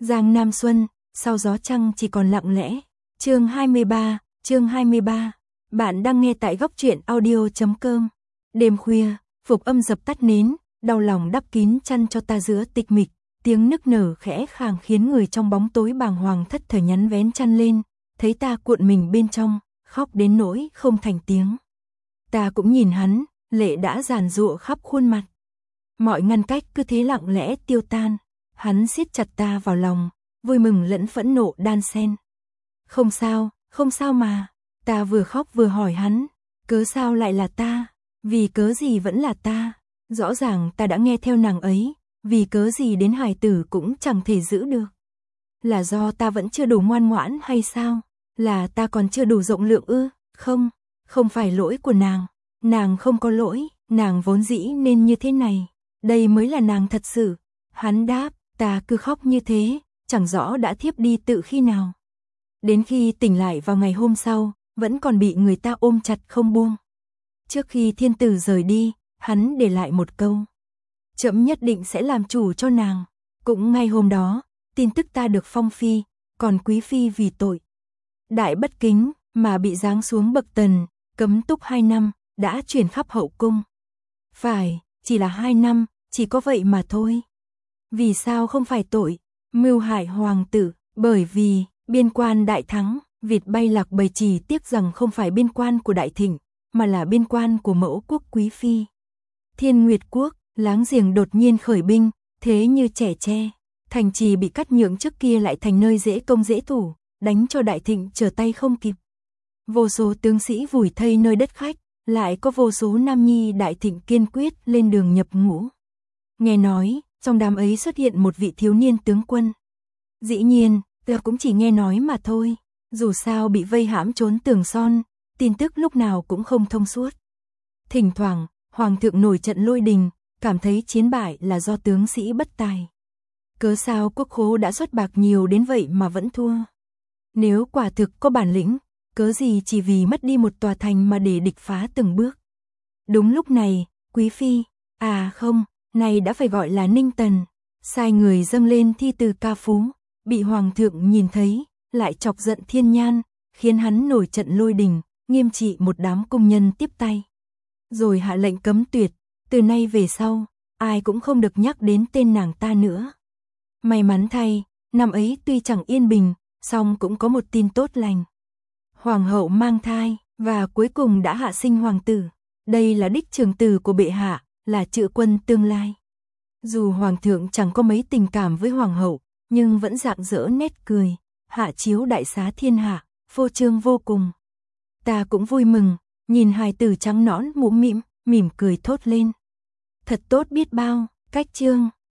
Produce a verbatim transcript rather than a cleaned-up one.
Giang Nam Xuân, sau gió trăng chỉ còn lặng lẽ. Chương hai mươi ba, chương hai mươi ba. Bạn đang nghe tại góc truyện audio chấm com. Đêm khuya, Phục Âm dập tắt nến, đau lòng đắp kín chăn cho ta giữa tịch mịch, tiếng nức nở khẽ khàng khiến người trong bóng tối bàng hoàng thất thờ nhắn vén chăn lên, thấy ta cuộn mình bên trong, khóc đến nỗi không thành tiếng. Ta cũng nhìn hắn, lệ đã giàn giụa khắp khuôn mặt. Mọi ngăn cách cứ thế lặng lẽ tiêu tan, hắn siết chặt ta vào lòng, vui mừng lẫn phẫn nộ đan xen. Không sao, không sao mà, ta vừa khóc vừa hỏi hắn, cớ sao lại là ta, vì cớ gì vẫn là ta, rõ ràng ta đã nghe theo nàng ấy, vì cớ gì đến hài tử cũng chẳng thể giữ được. Là do ta vẫn chưa đủ ngoan ngoãn hay sao, là ta còn chưa đủ rộng lượng ư, không, không phải lỗi của nàng, nàng không có lỗi, nàng vốn dĩ nên như thế này, đây mới là nàng thật sự. Hắn đáp, ta cứ khóc như thế, chẳng rõ đã thiếp đi tự khi nào. Đến khi tỉnh lại vào ngày hôm sau, vẫn còn bị người ta ôm chặt không buông. Trước khi thiên tử rời đi, hắn để lại một câu. Trẫm nhất định sẽ làm chủ cho nàng. Cũng ngay hôm đó, tin tức ta được phong phi, còn quý phi vì tội đại bất kính mà bị giáng xuống bậc tần, cấm túc hai năm, đã truyền khắp hậu cung. Phải, chỉ là hai năm, chỉ có vậy mà thôi. Vì sao không phải tội mưu hại hoàng tử? Bởi vì biên quan đại thắng, vịt bay lạc bầy, chỉ tiếc rằng không phải biên quan của Đại Thịnh, mà là biên quan của mẫu quốc quý phi. Thiên Nguyệt quốc, láng giềng đột nhiên khởi binh, thế như trẻ tre, thành trì bị cắt nhượng trước kia lại thành nơi dễ công dễ thủ, đánh cho Đại Thịnh trở tay không kịp. Vô số tướng sĩ vùi thây nơi đất khách, lại có vô số nam nhi Đại Thịnh kiên quyết lên đường nhập ngũ. Nghe nói, trong đám ấy xuất hiện một vị thiếu niên tướng quân. Dĩ nhiên, tôi cũng chỉ nghe nói mà thôi, dù sao bị vây hãm trốn tường son, tin tức lúc nào cũng không thông suốt. Thỉnh thoảng, hoàng thượng nổi trận lôi đình, cảm thấy chiến bại là do tướng sĩ bất tài. Cớ sao quốc khố đã xuất bạc nhiều đến vậy mà vẫn thua? Nếu quả thực có bản lĩnh, cớ gì chỉ vì mất đi một tòa thành mà để địch phá từng bước? Đúng lúc này, quý phi, à không, này đã phải gọi là Ninh Tần, sai người dâng lên thi từ ca phú, bị hoàng thượng nhìn thấy, lại chọc giận Thiên Nhan, khiến hắn nổi trận lôi đình, nghiêm trị một đám công nhân tiếp tay. Rồi hạ lệnh cấm tuyệt, từ nay về sau, ai cũng không được nhắc đến tên nàng ta nữa. May mắn thay, năm ấy tuy chẳng yên bình, song cũng có một tin tốt lành. Hoàng hậu mang thai, và cuối cùng đã hạ sinh hoàng tử. Đây là đích trưởng tử của bệ hạ, là Trự Quân tương lai. Dù hoàng thượng chẳng có mấy tình cảm với hoàng hậu, nhưng vẫn rạng rỡ nét cười, hạ chiếu đại xá thiên hạ, phô trương vô cùng. Ta cũng vui mừng, nhìn hài tử trắng nõn mũm mĩm, mỉm cười thốt lên. Thật tốt biết bao, cách chương.